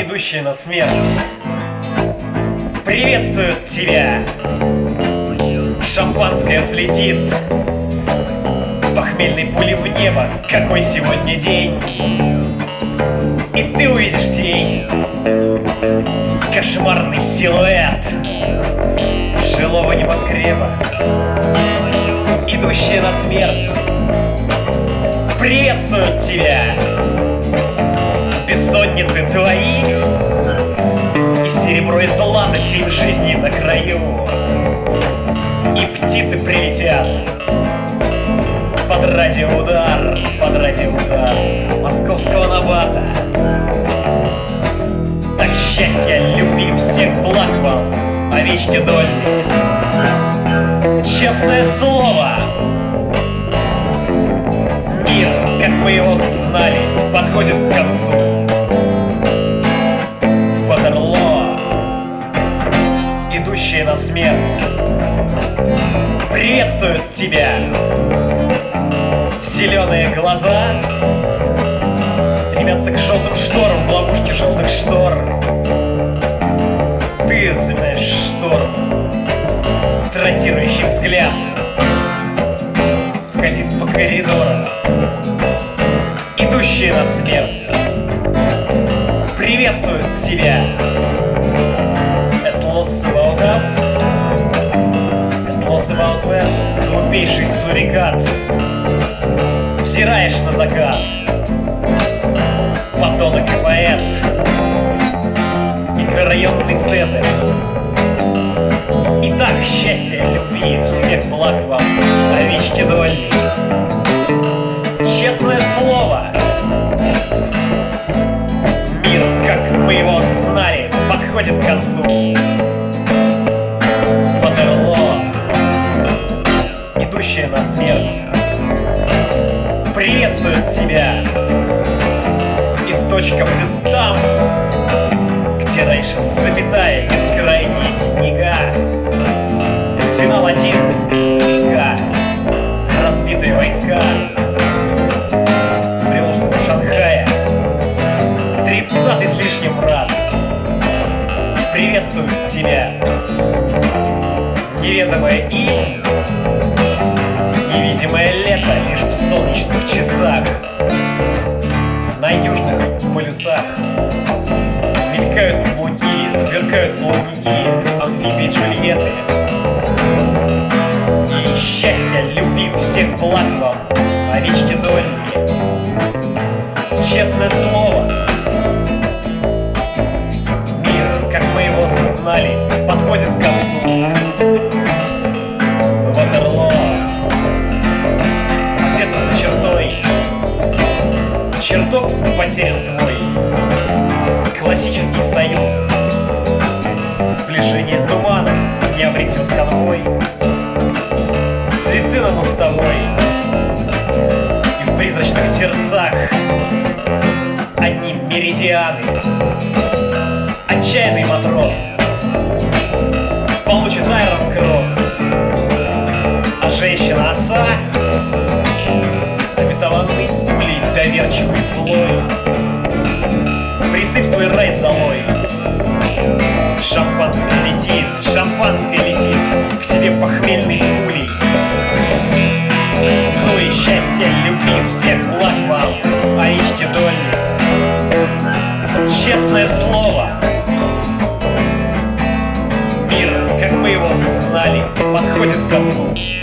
идущие на смерть, приветствуют тебя. Шампанское взлетит похмельной пули в небо. Какой сегодня день? И ты увидишь тень, кошмарный силуэт жилого небоскреба, идущие на смерть, приветствуют тебя. Бессонницы твои и серебро и злато 7 жизней на краю. И птицы прилетят под радиоудар московского набата. Так счастья, любви, всех благ вам, овечки Долли. Честное слово, мир, как мы его знали, подходит к концу. Ватерлоо, идущие на смерть, приветствуют тебя. Зеленые глаза стремятся к желтым шторам в ловушке желтых штор. Ты замираешь шторм, трассирующий взгляд скользит по коридорам, идущие на смерть, приветствуют тебя. It lost about us, it lost about where. Глупейший сурикат, взираешь на закат, подонок и поэт, микрорайонный Цезарь. Итак, счастья, любви, всех благ вам, овечки Долли. Честное слово, мир, как мы его знали, подходит к концу. Ватерлоо, идущие на смерть, приветствуют тебя. И точка будет там, где раньше запятая, бескрайние снега. Финал один, века, разбитые войска приложены до Шанхая 30-й с лишним раз. Приветствуют тебя. Неведомое и невидимое лето лишь в солнечных часах. На южных полюсах мелькают каблуки, сверкают плавники, амфибии Джульетты. И счастья, любви, всех благ вам, овечки Долли. Честное слово, мир, как мы его знали, подходит к концу. Ватерлоо, где-то за чертой, чертог потерян твой. Классический союз, сближение туманов не обретет конвой. Цветы на мостовой и в призрачных сердцах одни меридианы. Отчаянный матрос получит аэрокрасс, а женщина-оса обетованный пулей доверчивый злой. Присыпь свой рай золой. Шампанское летит к тебе похмельной пулей. Ну и счастья, любви, всех благ вам, овечки Долли. Честное слово, мир, как мы его знали, подходит к концу.